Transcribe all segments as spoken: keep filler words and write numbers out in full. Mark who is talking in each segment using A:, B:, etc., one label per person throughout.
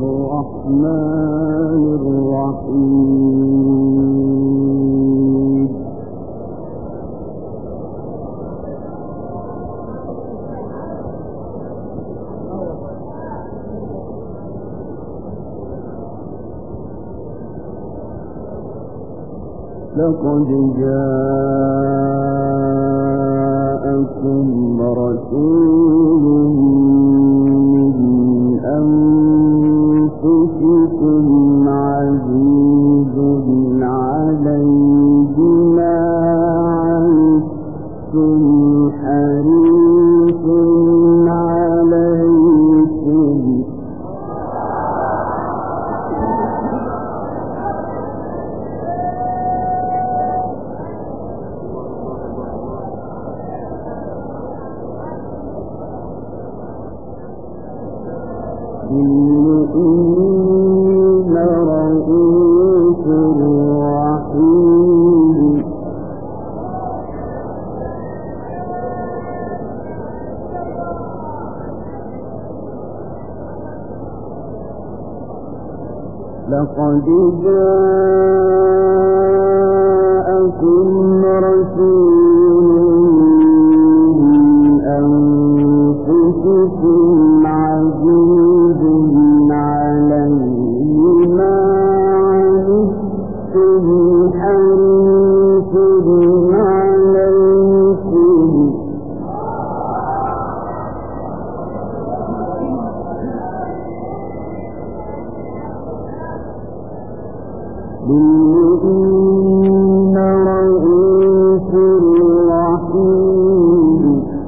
A: الرحمن الرحيم. لقد جاءكم رسول من أنفسكم عزيز عليه ما عنتم حريص عليكم بالمؤمنين رءوف رحيم. لقد جاءكم رسول من أنفسكم عزيز عليه ما عنتم حريص عليكم بالمؤمنين رءوف رحيم.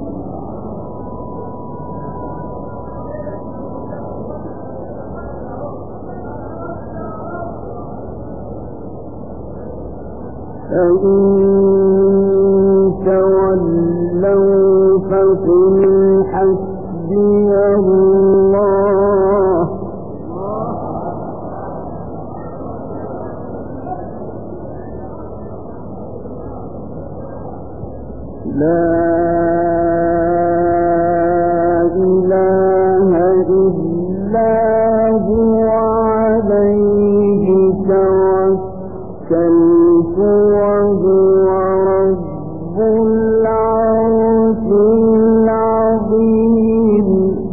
A: فإن تولوا فقل حسبي الله لا إله إلا هو عليه توكلت وهو رب العرش العظيم.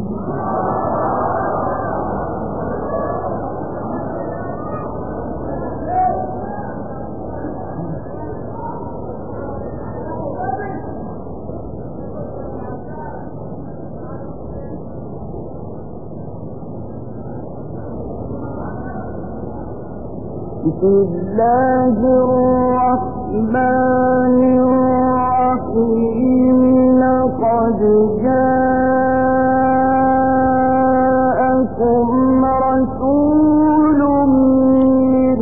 A: بسم الله الرحمن الرحيم. لقد جاءكم رسول من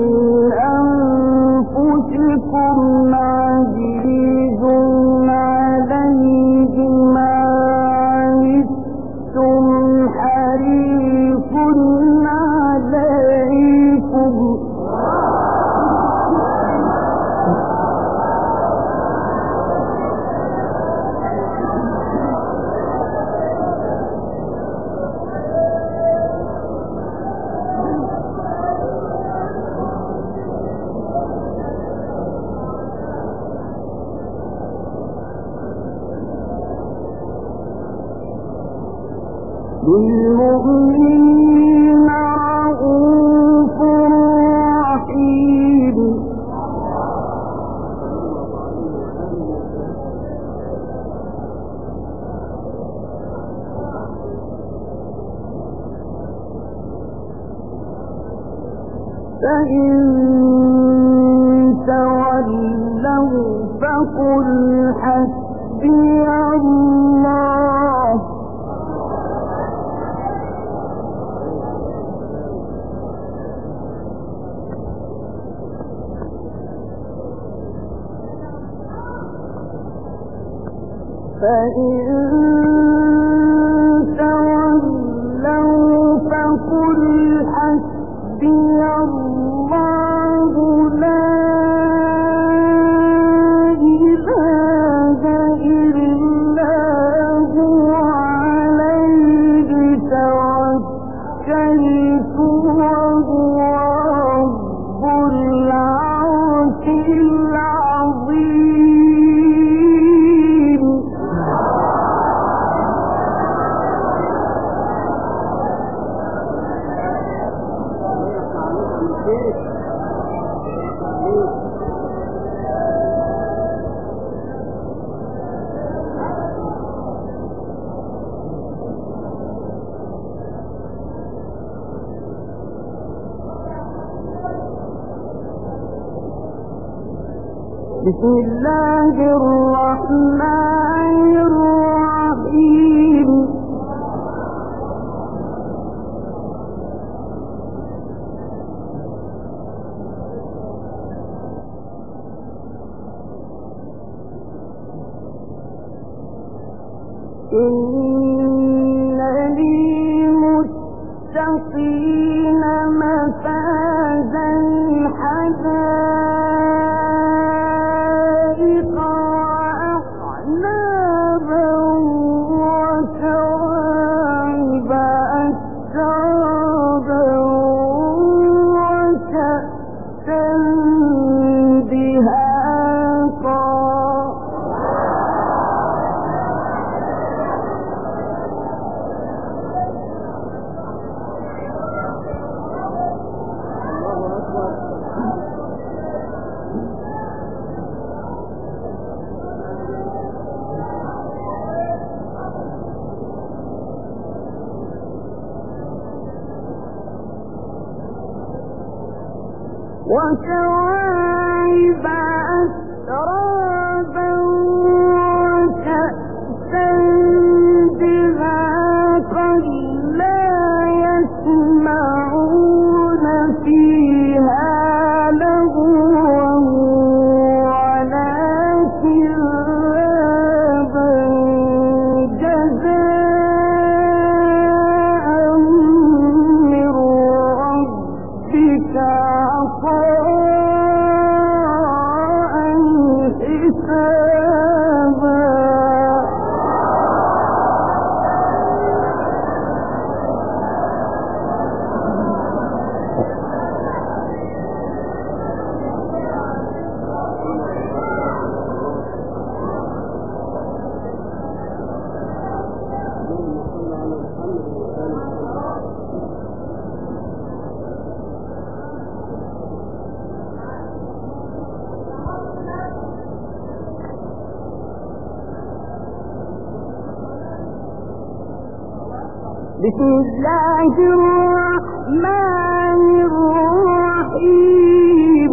A: أنفسكم عزيز عليه ما عنتم حريص عليكم بالمؤمنين رءوف رحيم. فإن تولوا فقل حسبي الله فإن تولوا فقل حسبي الله لا إله إلا هو عليه توكلت بسم الله الرحمن الرحيم إن للمتقين مفازا حدائق وأعنابا وكواعب أترابا وكأسا دهاقا وكواعب أترابا وكأسا دهاقا لا يسمعون فيها لغوا ولا كذابا جزاء من ربك بسم الله الرحمن الرحيم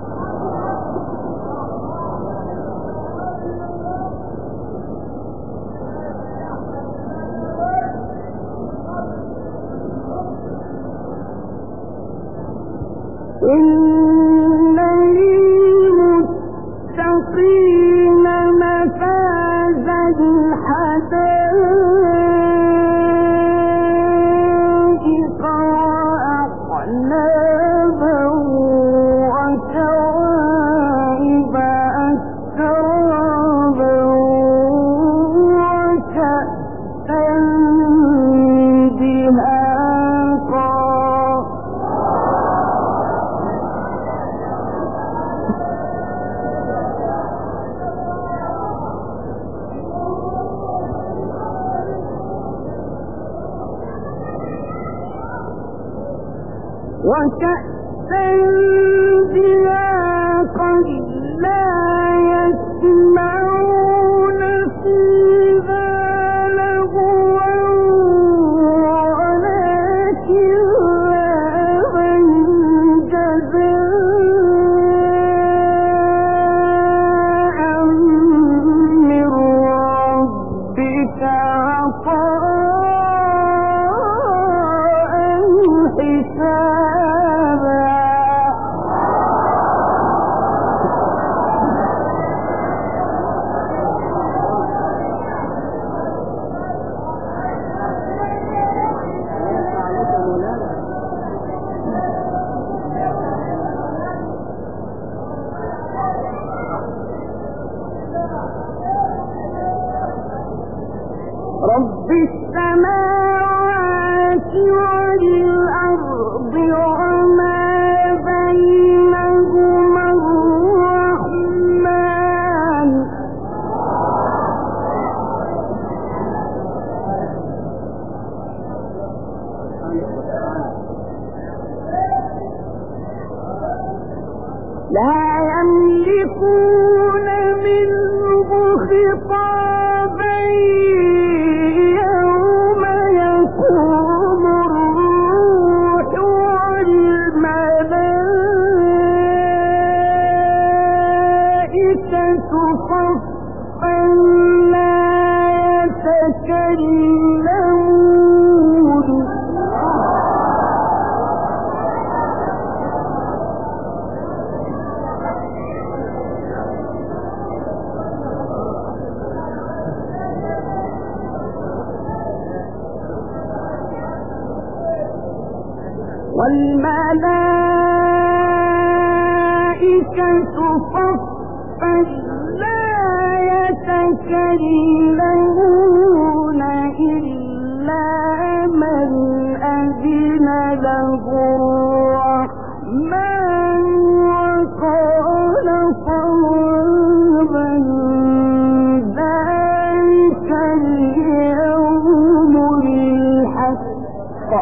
A: إن للمتقين مفازا حدائق وأعنابا وكواعب أترابا وكأسا دهاقا وكأسا دهاقا لا يسمعون فيها لغوا ولا كذابا جزاء من ربك عطاء حسابا لا يملكون منه خطابا يوم يقوم الروح والملائكة صفا لا يتكلمون والملائكة صفا لا يتكلمون إلا من أذن له الرحمن وقال صوابا ذلك اليوم الحق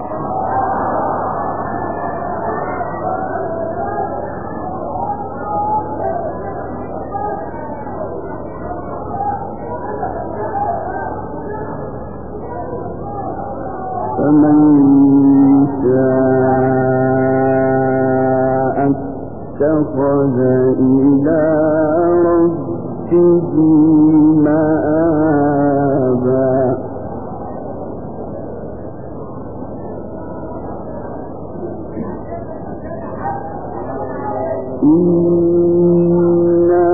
A: فمن شاء اتخذ إلى ربه مآبا إنا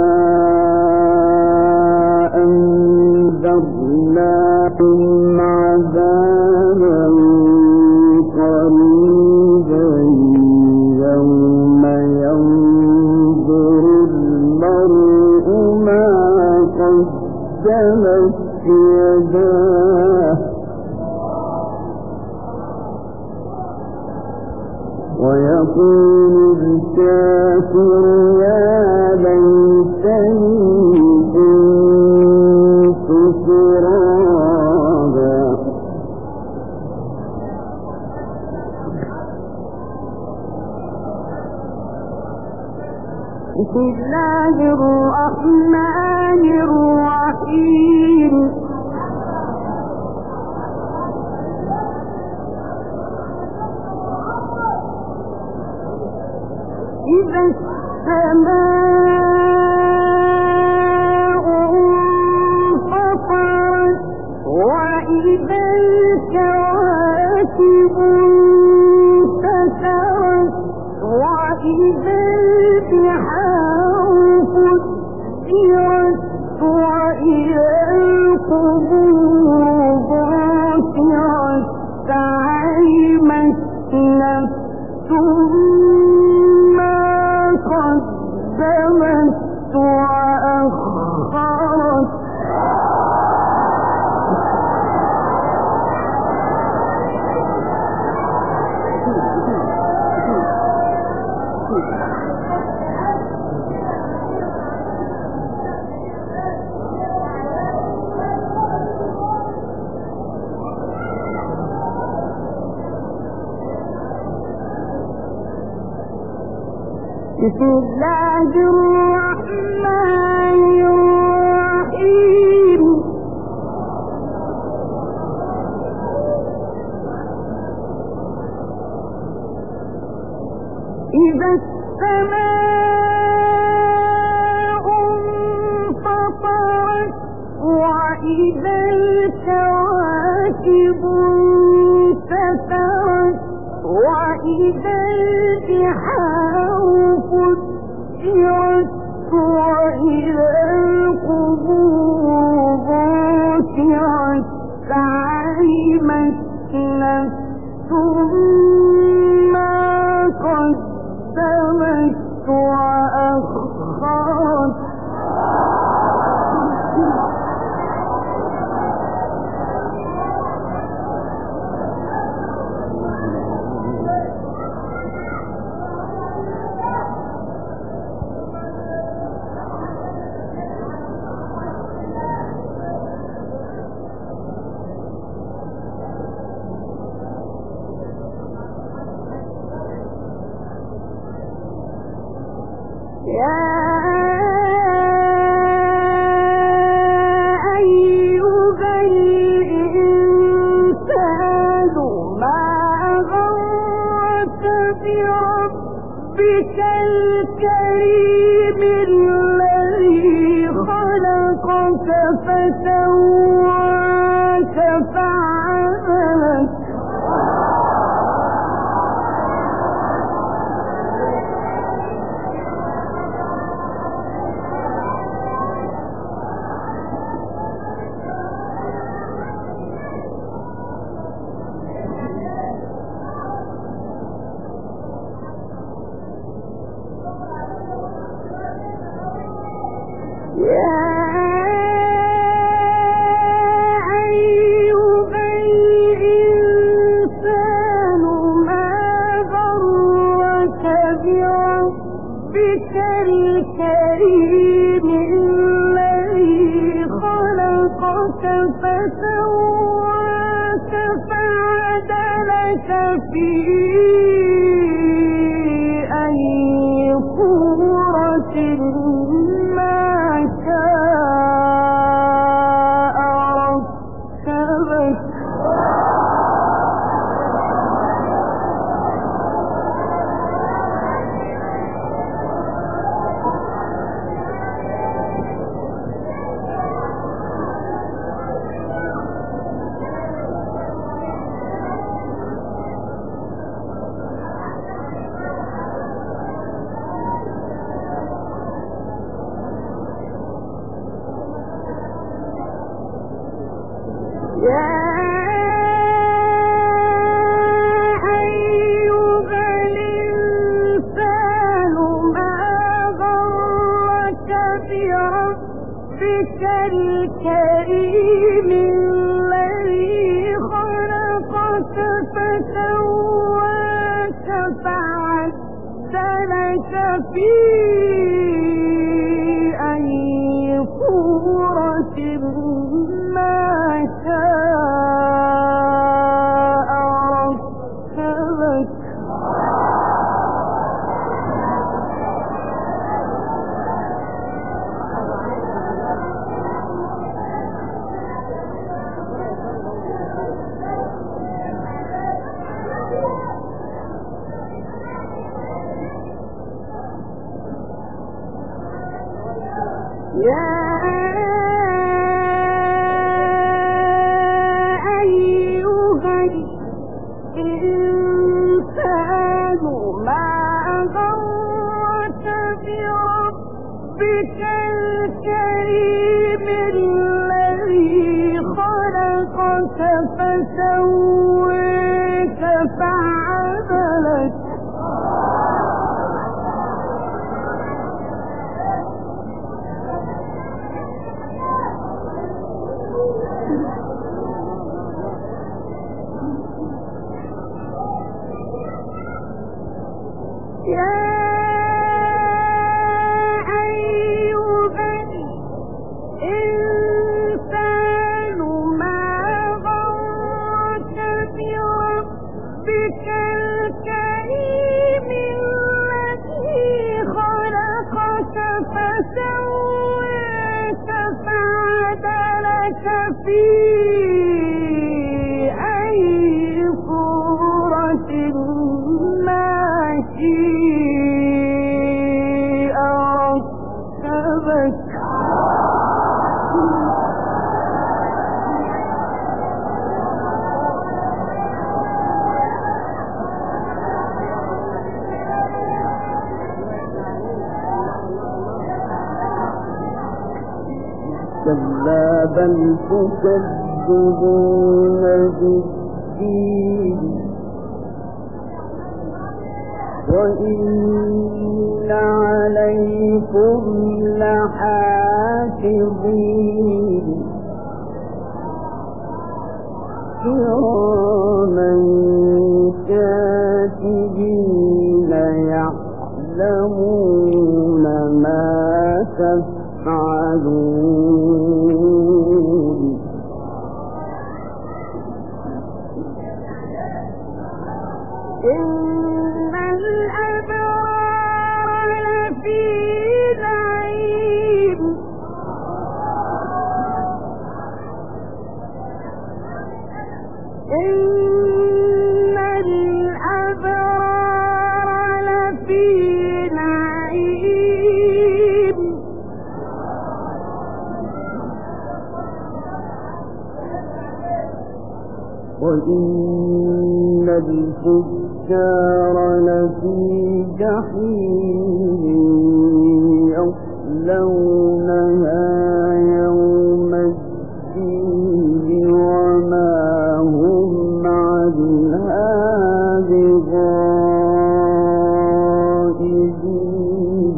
A: أنذرناكم عذابا قريبا يوم ينظر المرء ما قدمت يداه ويقول الكافر يا ليتني كنت ترابا بسم الله الرحمن الرحيم إذا السماء انفطرت وإذا الكواكب انتثرت وإذا البحار فجرت وإذا القبور بعثرت علمت نفس قدمت وأخرت بسم الله الرحمن الرحيم إذا السماء انفطرت وإذا الكواكب انتثرت وإذا البحار فجرت وإذا القبور بعثرت علمت نفس ما قدمت وأخرت كلا بل تكذبون بالدين وإن عليكم لحافظين كراما كاتبين يعلمون ما تفعلون
B: إن الأبرار لفي
A: وإن الفجار لفي جحيم يصلونها يوم الدين وما هم عنها بغائبين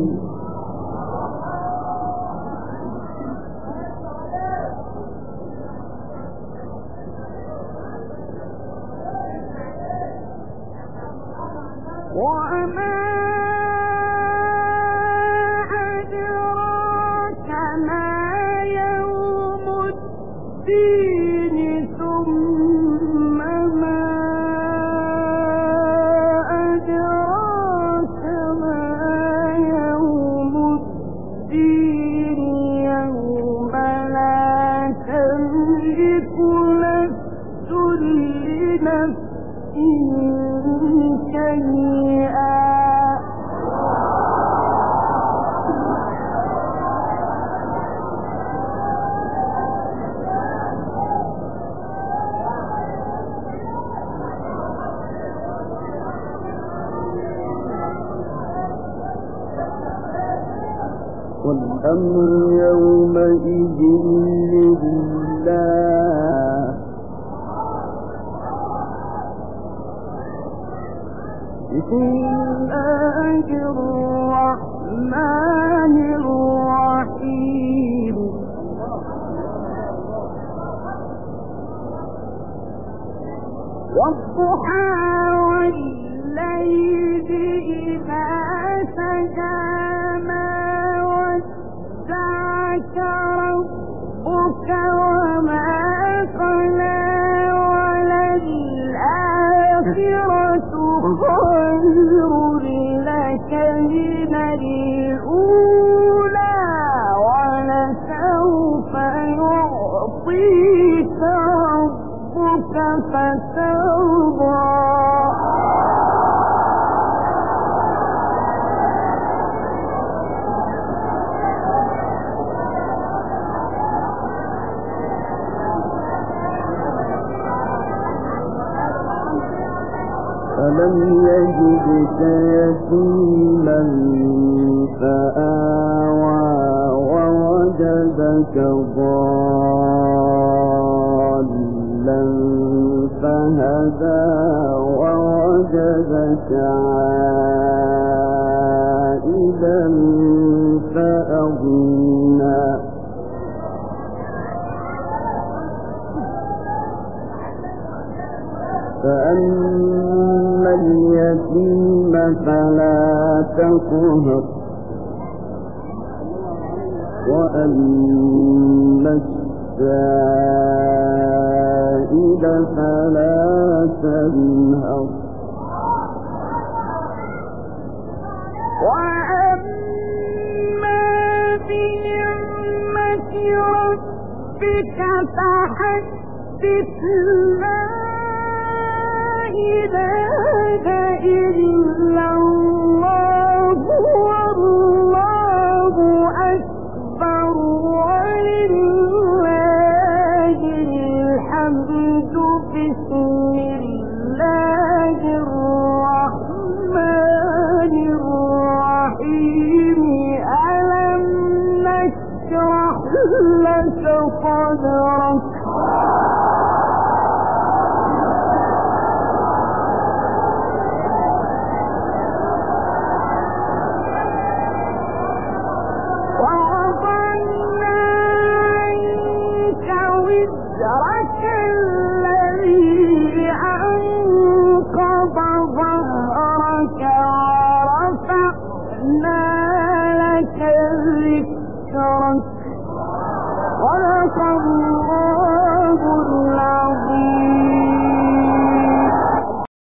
A: وما أدراك ما يوم الدين ثم ما أدراك ما يوم الدين يوم لا تملك نفس لنفس شيئا والأمر يومئذ لله بسم الله الرحمن الرحيم والضحى والليل إذا سجى ما ودعك ربك وما قلى وللآخرة خير لك من الأولى ولسوف يعطيك ربك فترضى فلم يجدك يتيما فآوى ووجدك ضالا فهدى ووجدك عائلا فأغنى فأما اليتيم فلا تقهر وأما السائل فلا تنهر وأما بنعمة ربك فحدث لا إله إلا الله والله أكبر ولله الحمد بسم الله الرحمن الرحيم ألم نشرح لك صدرك صدق